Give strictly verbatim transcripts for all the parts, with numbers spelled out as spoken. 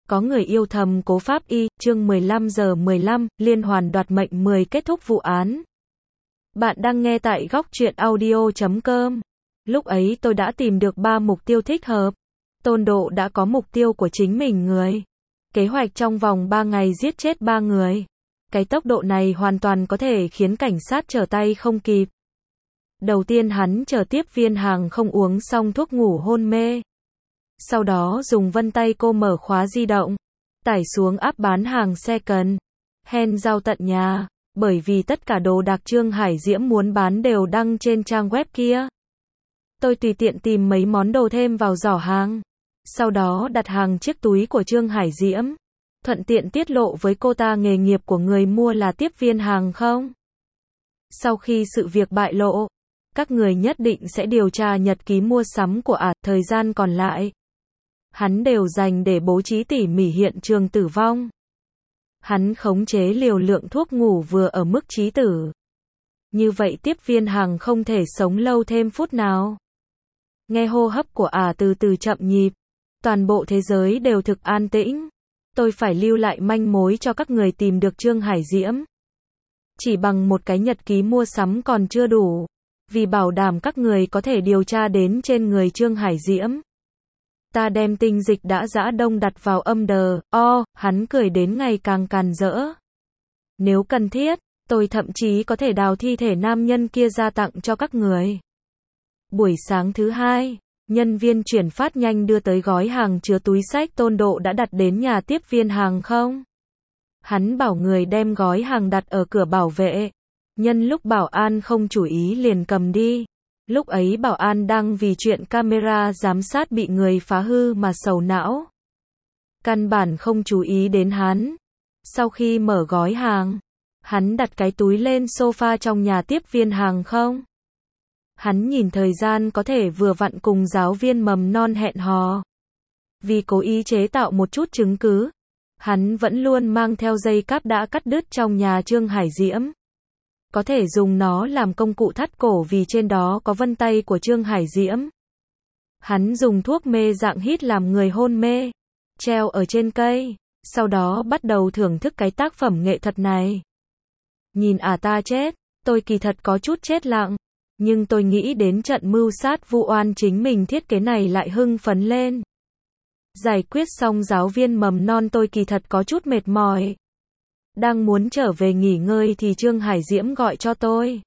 Có người yêu thầm Cố Pháp Y, chương mười lăm giờ mười lăm, liên hoàn đoạt mệnh mười kết thúc vụ án. Bạn đang nghe tại góc truyện audio chấm com. Lúc ấy tôi đã tìm được ba mục tiêu thích hợp. Tôn Độ đã có mục tiêu của chính mình người. Kế hoạch trong vòng ba ngày giết chết ba người. Cái tốc độ này hoàn toàn có thể khiến cảnh sát trở tay không kịp. Đầu tiên hắn chờ tiếp viên hàng không uống xong thuốc ngủ hôn mê. Sau đó dùng vân tay cô mở khóa di động, tải xuống app bán hàng second hand giao tận nhà, bởi vì tất cả đồ đạc Trương Hải Diễm muốn bán đều đăng trên trang web kia. Tôi tùy tiện tìm mấy món đồ thêm vào giỏ hàng, sau đó đặt hàng chiếc túi của Trương Hải Diễm, thuận tiện tiết lộ với cô ta nghề nghiệp của người mua là tiếp viên hàng không. Sau khi sự việc bại lộ, các người nhất định sẽ điều tra nhật ký mua sắm của ả, thời gian còn lại hắn đều dành để bố trí tỉ mỉ hiện trường tử vong. Hắn khống chế liều lượng thuốc ngủ vừa ở mức chí tử. Như vậy tiếp viên hàng không thể sống lâu thêm phút nào. Nghe hô hấp của ả từ từ chậm nhịp. Toàn bộ thế giới đều thực an tĩnh. Tôi phải lưu lại manh mối cho các người tìm được Trương Hải Diễm. Chỉ bằng một cái nhật ký mua sắm còn chưa đủ. Vì bảo đảm các người có thể điều tra đến trên người Trương Hải Diễm. Ta đem tinh dịch đã giã đông đặt vào âm đờ, o, hắn cười đến ngày càng càn rỡ. Nếu cần thiết, tôi thậm chí có thể đào thi thể nam nhân kia ra tặng cho các người. Buổi sáng thứ hai, nhân viên chuyển phát nhanh đưa tới gói hàng chứa túi xách Tôn Độ đã đặt đến nhà tiếp viên hàng không. Hắn bảo người đem gói hàng đặt ở cửa bảo vệ. Nhân lúc bảo an không chú ý liền cầm đi. Lúc ấy bảo an đang vì chuyện camera giám sát bị người phá hư mà sầu não. Căn bản không chú ý đến hắn. Sau khi mở gói hàng, hắn đặt cái túi lên sofa trong nhà tiếp viên hàng không. Hắn nhìn thời gian có thể vừa vặn cùng giáo viên mầm non hẹn hò. Vì cố ý chế tạo một chút chứng cứ, hắn vẫn luôn mang theo dây cáp đã cắt đứt trong nhà Trương Hải Diễm. Có thể dùng nó làm công cụ thắt cổ vì trên đó có vân tay của Trương Hải Diễm. Hắn dùng thuốc mê dạng hít làm người hôn mê, treo ở trên cây, sau đó bắt đầu thưởng thức cái tác phẩm nghệ thuật này. Nhìn ả ta chết, tôi kỳ thật có chút chết lặng, nhưng tôi nghĩ đến trận mưu sát vu oan chính mình thiết kế này lại hưng phấn lên. Giải quyết xong giáo viên mầm non tôi kỳ thật có chút mệt mỏi. Đang muốn trở về nghỉ ngơi thì Trương Hải Diễm gọi cho tôi.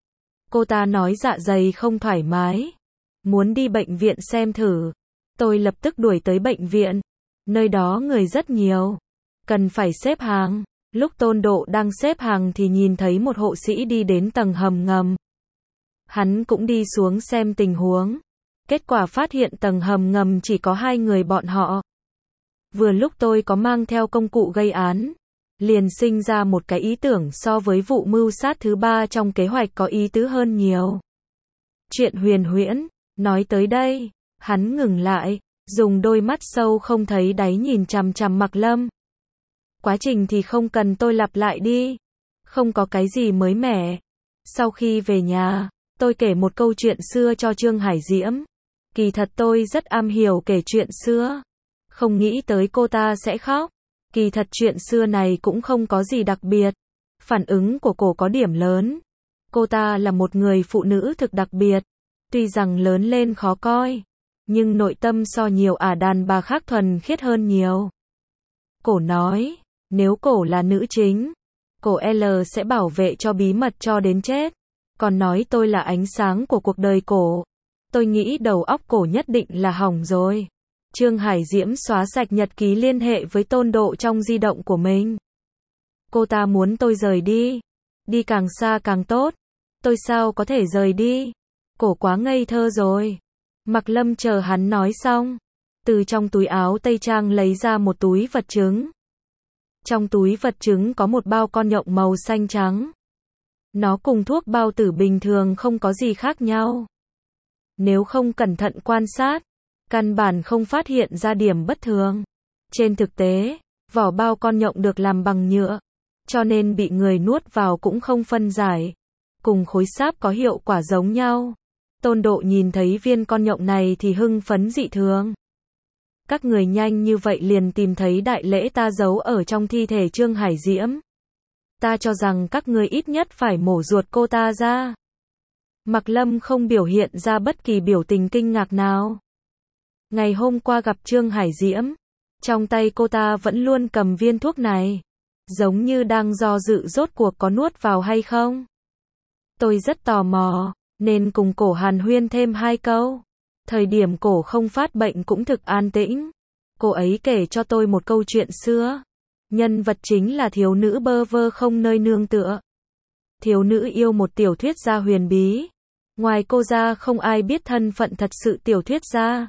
Cô ta nói dạ dày không thoải mái, muốn đi bệnh viện xem thử. Tôi lập tức đuổi tới bệnh viện. Nơi đó người rất nhiều, cần phải xếp hàng. Lúc Tôn Độ đang xếp hàng thì nhìn thấy một hộ sĩ đi đến tầng hầm ngầm. Hắn cũng đi xuống xem tình huống. Kết quả phát hiện tầng hầm ngầm chỉ có hai người bọn họ. Vừa lúc tôi có mang theo công cụ gây án, liền sinh ra một cái ý tưởng so với vụ mưu sát thứ ba trong kế hoạch có ý tứ hơn nhiều. Chuyện huyền huyễn, nói tới đây, hắn ngừng lại, dùng đôi mắt sâu không thấy đáy nhìn chằm chằm Mạc Lâm. Quá trình thì không cần tôi lặp lại đi, không có cái gì mới mẻ. Sau khi về nhà, tôi kể một câu chuyện xưa cho Trương Hải Diễm. Kỳ thật tôi rất am hiểu kể chuyện xưa, không nghĩ tới cô ta sẽ khóc. Kỳ thật chuyện xưa này cũng không có gì đặc biệt. Phản ứng của cô có điểm lớn. Cô ta là một người phụ nữ thực đặc biệt. Tuy rằng lớn lên khó coi, nhưng nội tâm so nhiều ả đàn bà khác thuần khiết hơn nhiều. Cổ nói, nếu cổ là nữ chính, cổ L sẽ bảo vệ cho bí mật cho đến chết. Còn nói tôi là ánh sáng của cuộc đời cổ. Tôi nghĩ đầu óc cổ nhất định là hỏng rồi. Trương Hải Diễm xóa sạch nhật ký liên hệ với Tôn Độ trong di động của mình. Cô ta muốn tôi rời đi. Đi càng xa càng tốt. Tôi sao có thể rời đi? Cổ quá ngây thơ rồi. Mạc Lâm chờ hắn nói xong. Từ trong túi áo tây trang lấy ra một túi vật chứng. Trong túi vật chứng có một bao con nhộng màu xanh trắng. Nó cùng thuốc bao tử bình thường không có gì khác nhau. Nếu không cẩn thận quan sát, căn bản không phát hiện ra điểm bất thường. Trên thực tế, vỏ bao con nhộng được làm bằng nhựa, cho nên bị người nuốt vào cũng không phân giải. Cùng khối sáp có hiệu quả giống nhau. Tôn Độ nhìn thấy viên con nhộng này thì hưng phấn dị thường. Các người nhanh như vậy liền tìm thấy đại lễ ta giấu ở trong thi thể Trương Hải Diễm. Ta cho rằng các người ít nhất phải mổ ruột cô ta ra. Mạc Lâm không biểu hiện ra bất kỳ biểu tình kinh ngạc nào. Ngày hôm qua gặp Trương Hải Diễm, trong tay cô ta vẫn luôn cầm viên thuốc này, giống như đang do dự rốt cuộc có nuốt vào hay không. Tôi rất tò mò, nên cùng cổ hàn huyên thêm hai câu. Thời điểm cổ không phát bệnh cũng thực an tĩnh. Cô ấy kể cho tôi một câu chuyện xưa. Nhân vật chính là thiếu nữ bơ vơ không nơi nương tựa. Thiếu nữ yêu một tiểu thuyết gia huyền bí. Ngoài cô ra không ai biết thân phận thật sự tiểu thuyết gia.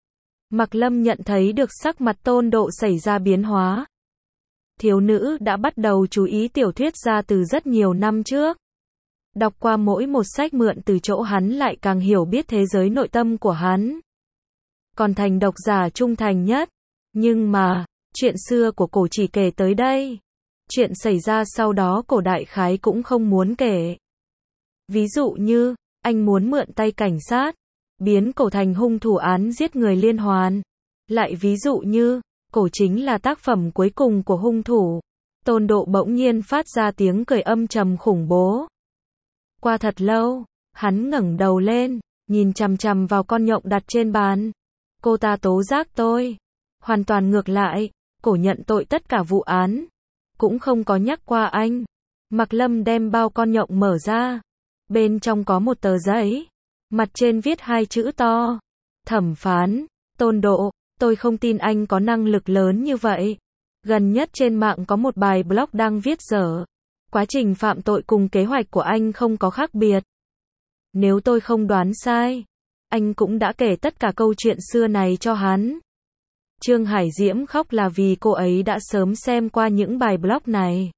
Mạc Lâm nhận thấy được sắc mặt Tôn Độ xảy ra biến hóa. Thiếu nữ đã bắt đầu chú ý tiểu thuyết gia từ rất nhiều năm trước. Đọc qua mỗi một sách mượn từ chỗ hắn lại càng hiểu biết thế giới nội tâm của hắn. Còn thành độc giả trung thành nhất. Nhưng mà, chuyện xưa của cổ chỉ kể tới đây. Chuyện xảy ra sau đó cổ đại khái cũng không muốn kể. Ví dụ như, anh muốn mượn tay cảnh sát, biến cổ thành hung thủ án giết người liên hoàn. Lại ví dụ như, cổ chính là tác phẩm cuối cùng của hung thủ. Tôn Độ bỗng nhiên phát ra tiếng cười âm trầm khủng bố. Qua thật lâu, hắn ngẩng đầu lên, nhìn chằm chằm vào con nhộng đặt trên bàn. Cô ta tố giác tôi. Hoàn toàn ngược lại, cổ nhận tội tất cả vụ án. Cũng không có nhắc qua anh. Mạc Lâm đem bao con nhộng mở ra. Bên trong có một tờ giấy. Mặt trên viết hai chữ to. Thẩm phán, Tôn Độ, tôi không tin anh có năng lực lớn như vậy. Gần nhất trên mạng có một bài blog đang viết dở. Quá trình phạm tội cùng kế hoạch của anh không có khác biệt. Nếu tôi không đoán sai, anh cũng đã kể tất cả câu chuyện xưa này cho hắn. Trương Hải Diễm khóc là vì cô ấy đã sớm xem qua những bài blog này.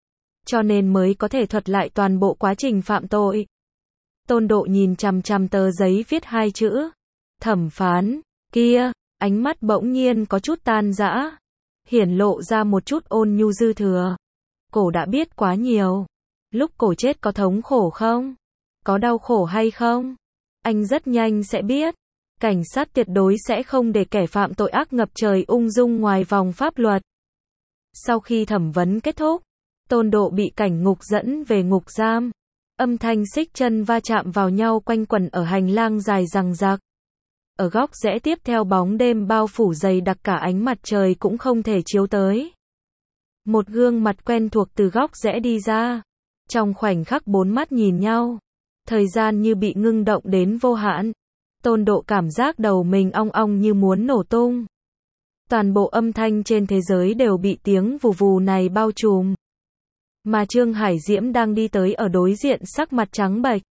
Cho nên mới có thể thuật lại toàn bộ quá trình phạm tội. Tôn Độ nhìn chằm chằm tờ giấy viết hai chữ. Thẩm phán, kia, ánh mắt bỗng nhiên có chút tan rã. Hiển lộ ra một chút ôn nhu dư thừa. Cổ đã biết quá nhiều. Lúc cổ chết có thống khổ không? Có đau khổ hay không? Anh rất nhanh sẽ biết. Cảnh sát tuyệt đối sẽ không để kẻ phạm tội ác ngập trời ung dung ngoài vòng pháp luật. Sau khi thẩm vấn kết thúc, Tôn Độ bị cảnh ngục dẫn về ngục giam. Âm thanh xích chân va chạm vào nhau quanh quẩn ở hành lang dài rằng rạc. Ở góc rẽ tiếp theo bóng đêm bao phủ dày đặc cả ánh mặt trời cũng không thể chiếu tới. Một gương mặt quen thuộc từ góc rẽ đi ra. Trong khoảnh khắc bốn mắt nhìn nhau, thời gian như bị ngưng động đến vô hạn. Tôn Độ cảm giác đầu mình ong ong như muốn nổ tung. Toàn bộ âm thanh trên thế giới đều bị tiếng vù vù này bao trùm. Mà Trương Hải Diễm đang đi tới ở đối diện sắc mặt trắng bệch.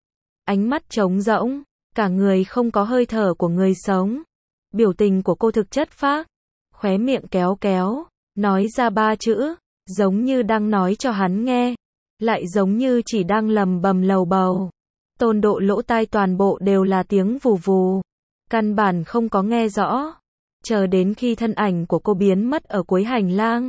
Ánh mắt trống rỗng, cả người không có hơi thở của người sống. Biểu tình của cô thực chất phác, khóe miệng kéo kéo, nói ra ba chữ, giống như đang nói cho hắn nghe, lại giống như chỉ đang lầm bầm lầu bầu. Tôn Độ lỗ tai toàn bộ đều là tiếng vù vù, căn bản không có nghe rõ. Chờ đến khi thân ảnh của cô biến mất ở cuối hành lang,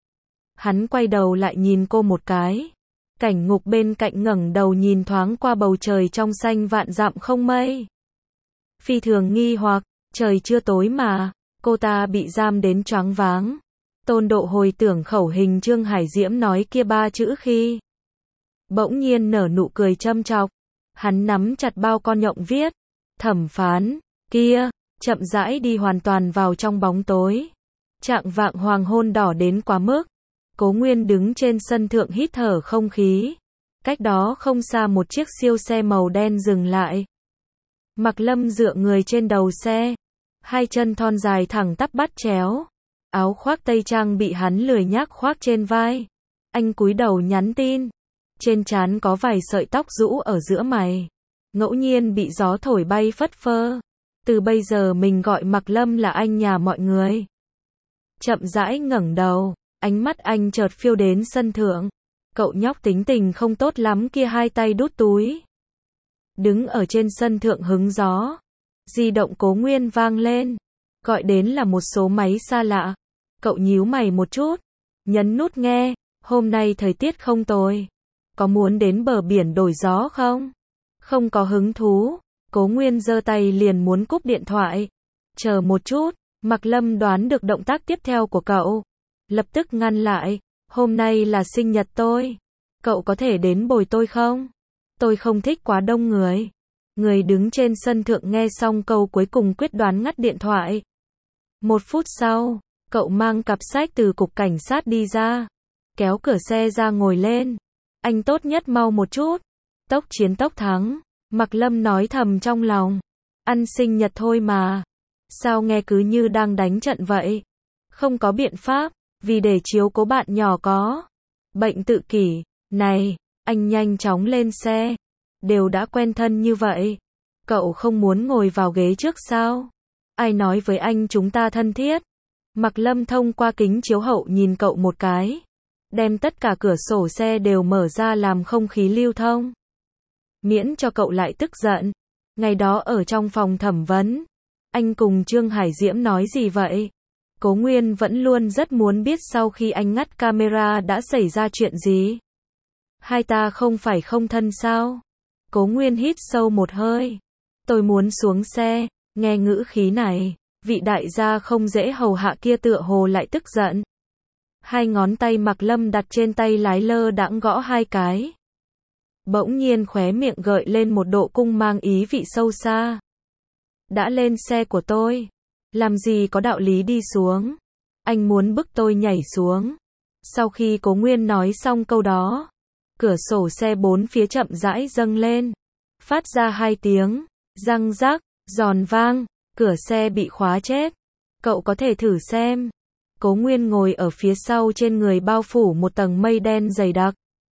hắn quay đầu lại nhìn cô một cái. Cảnh ngục bên cạnh ngẩng đầu nhìn thoáng qua bầu trời trong xanh vạn dặm không mây. Phi thường nghi hoặc, trời chưa tối mà, cô ta bị giam đến choáng váng. Tôn Độ hồi tưởng khẩu hình Trương Hải Diễm nói kia ba chữ khi bỗng nhiên nở nụ cười châm chọc. Hắn nắm chặt bao con nhộng viết, thẩm phán, kia, chậm rãi đi hoàn toàn vào trong bóng tối. Chạng vạng hoàng hôn đỏ đến quá mức. Cố Nguyên đứng trên sân thượng hít thở không khí. Cách đó không xa một chiếc siêu xe màu đen dừng lại. Mạc Lâm dựa người trên đầu xe. Hai chân thon dài thẳng tắp bắt chéo. Áo khoác tây trang bị hắn lười nhác khoác trên vai. Anh cúi đầu nhắn tin. Trên trán có vài sợi tóc rũ ở giữa mày. Ngẫu nhiên bị gió thổi bay phất phơ. Từ bây giờ mình gọi Mạc Lâm là anh nhà mọi người. Chậm rãi ngẩng đầu. Ánh mắt anh chợt phiêu đến sân thượng. Cậu nhóc tính tình không tốt lắm kia hai tay đút túi. Đứng ở trên sân thượng hứng gió. Di động Cố Nguyên vang lên. Gọi đến là một số máy xa lạ. Cậu nhíu mày một chút. Nhấn nút nghe. Hôm nay thời tiết không tồi. Có muốn đến bờ biển đổi gió không? Không có hứng thú. Cố Nguyên giơ tay liền muốn cúp điện thoại. Chờ một chút. Mạc Lâm đoán được động tác tiếp theo của cậu. Lập tức ngăn lại. Hôm nay là sinh nhật tôi. Cậu có thể đến bồi tôi không? Tôi không thích quá đông người. Người đứng trên sân thượng nghe xong câu cuối cùng quyết đoán ngắt điện thoại. Một phút sau, cậu mang cặp sách từ cục cảnh sát đi ra. Kéo cửa xe ra ngồi lên. Anh tốt nhất mau một chút. Tốc chiến tốc thắng. Mạc Lâm nói thầm trong lòng. Ăn sinh nhật thôi mà. Sao nghe cứ như đang đánh trận vậy? Không có biện pháp, vì để chiếu cố bạn nhỏ có bệnh tự kỷ. Này, anh nhanh chóng lên xe. Đều đã quen thân như vậy. Cậu không muốn ngồi vào ghế trước sao? Ai nói với anh chúng ta thân thiết? Mạc Lâm thông qua kính chiếu hậu nhìn cậu một cái. Đem tất cả cửa sổ xe đều mở ra làm không khí lưu thông. Miễn cho cậu lại tức giận. Ngày đó ở trong phòng thẩm vấn, anh cùng Trương Hải Diễm nói gì vậy? Cố Nguyên vẫn luôn rất muốn biết sau khi anh ngắt camera đã xảy ra chuyện gì. Hai ta không phải không thân sao? Cố Nguyên hít sâu một hơi. Tôi muốn xuống xe. Nghe ngữ khí này, vị đại gia không dễ hầu hạ kia tựa hồ lại tức giận. Hai ngón tay Mạc Lâm đặt trên tay lái lơ đãng gõ hai cái. Bỗng nhiên khóe miệng gợi lên một độ cung mang ý vị sâu xa. Đã lên xe của tôi, làm gì có đạo lý đi xuống. Anh muốn bức tôi nhảy xuống. Sau khi Cố Nguyên nói xong câu đó, cửa sổ xe bốn phía chậm rãi dâng lên, phát ra hai tiếng răng rắc, giòn vang, cửa xe bị khóa chết. Cậu có thể thử xem. Cố Nguyên ngồi ở phía sau, trên người bao phủ một tầng mây đen dày đặc.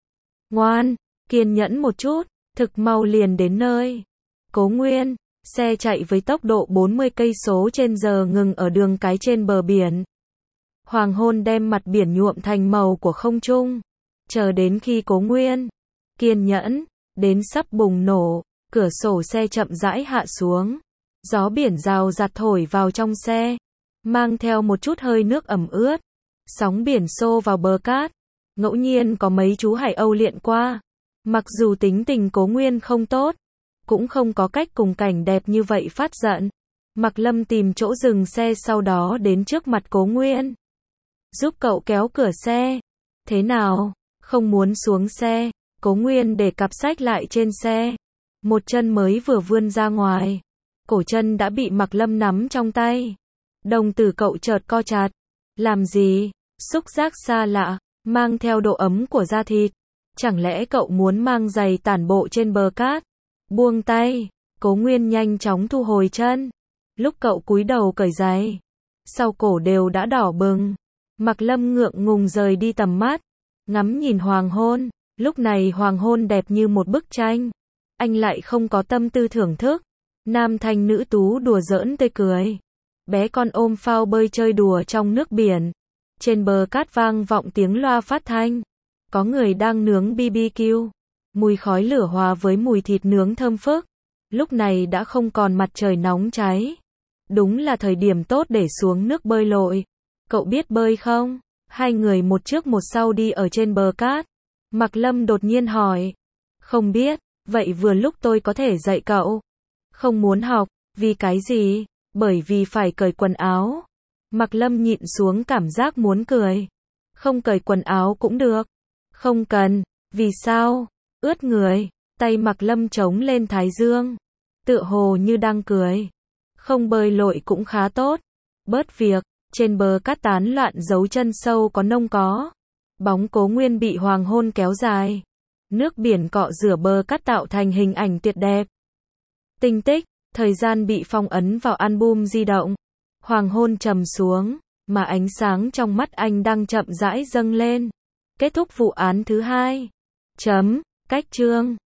Ngoan, kiên nhẫn một chút, thực mau liền đến nơi. Cố Nguyên, xe chạy với tốc độ bốn mươi cây số trên giờ ngừng ở đường cái trên bờ biển. Hoàng hôn đem mặt biển nhuộm thành màu của không trung. Chờ đến khi Cố Nguyên kiên nhẫn đến sắp bùng nổ, cửa sổ xe chậm rãi hạ xuống. Gió biển rào rạt thổi vào trong xe, mang theo một chút hơi nước ẩm ướt. Sóng biển xô vào bờ cát. Ngẫu nhiên có mấy chú hải âu lượn qua. Mặc dù tính tình Cố Nguyên không tốt, cũng không có cách cùng cảnh đẹp như vậy phát giận. Mạc Lâm tìm chỗ dừng xe, sau đó đến trước mặt Cố Nguyên. Giúp cậu kéo cửa xe. Thế nào? Không muốn xuống xe. Cố Nguyên để cặp sách lại trên xe. Một chân mới vừa vươn ra ngoài, cổ chân đã bị Mạc Lâm nắm trong tay. Đồng tử cậu chợt co chặt. Làm gì? Xúc giác xa lạ, mang theo độ ấm của da thịt. Chẳng lẽ cậu muốn mang giày tản bộ trên bờ cát? Buông tay. Cố Nguyên nhanh chóng thu hồi chân. Lúc cậu cúi đầu cởi giày, sau cổ đều đã đỏ bừng. Mạc Lâm ngượng ngùng rời đi tầm mắt, ngắm nhìn hoàng hôn. Lúc này hoàng hôn đẹp như một bức tranh. Anh lại không có tâm tư thưởng thức. Nam thanh nữ tú đùa giỡn tươi cười. Bé con ôm phao bơi chơi đùa trong nước biển. Trên bờ cát vang vọng tiếng loa phát thanh. Có người đang nướng bê bê kiu. Mùi khói lửa hòa với mùi thịt nướng thơm phức. Lúc này đã không còn mặt trời nóng cháy. Đúng là thời điểm tốt để xuống nước bơi lội. Cậu biết bơi không? Hai người một trước một sau đi ở trên bờ cát. Mạc Lâm đột nhiên hỏi. Không biết. Vậy vừa lúc tôi có thể dạy cậu. Không muốn học. Vì cái gì? Bởi vì phải cởi quần áo. Mạc Lâm nhịn xuống cảm giác muốn cười. Không cởi quần áo cũng được. Không cần. Vì sao? Ướt người. Tay Mạc Lâm chống lên thái dương. Tựa hồ như đang cười. Không bơi lội cũng khá tốt. Bớt việc. Trên bờ cát tán loạn dấu chân sâu có nông có. Bóng Cố Nguyên bị hoàng hôn kéo dài. Nước biển cọ rửa bờ cát tạo thành hình ảnh tuyệt đẹp. Tinh tích. Thời gian bị phong ấn vào album di động. Hoàng hôn trầm xuống, mà ánh sáng trong mắt anh đang chậm rãi dâng lên. Kết thúc vụ án thứ hai. Chấm. Cách chương.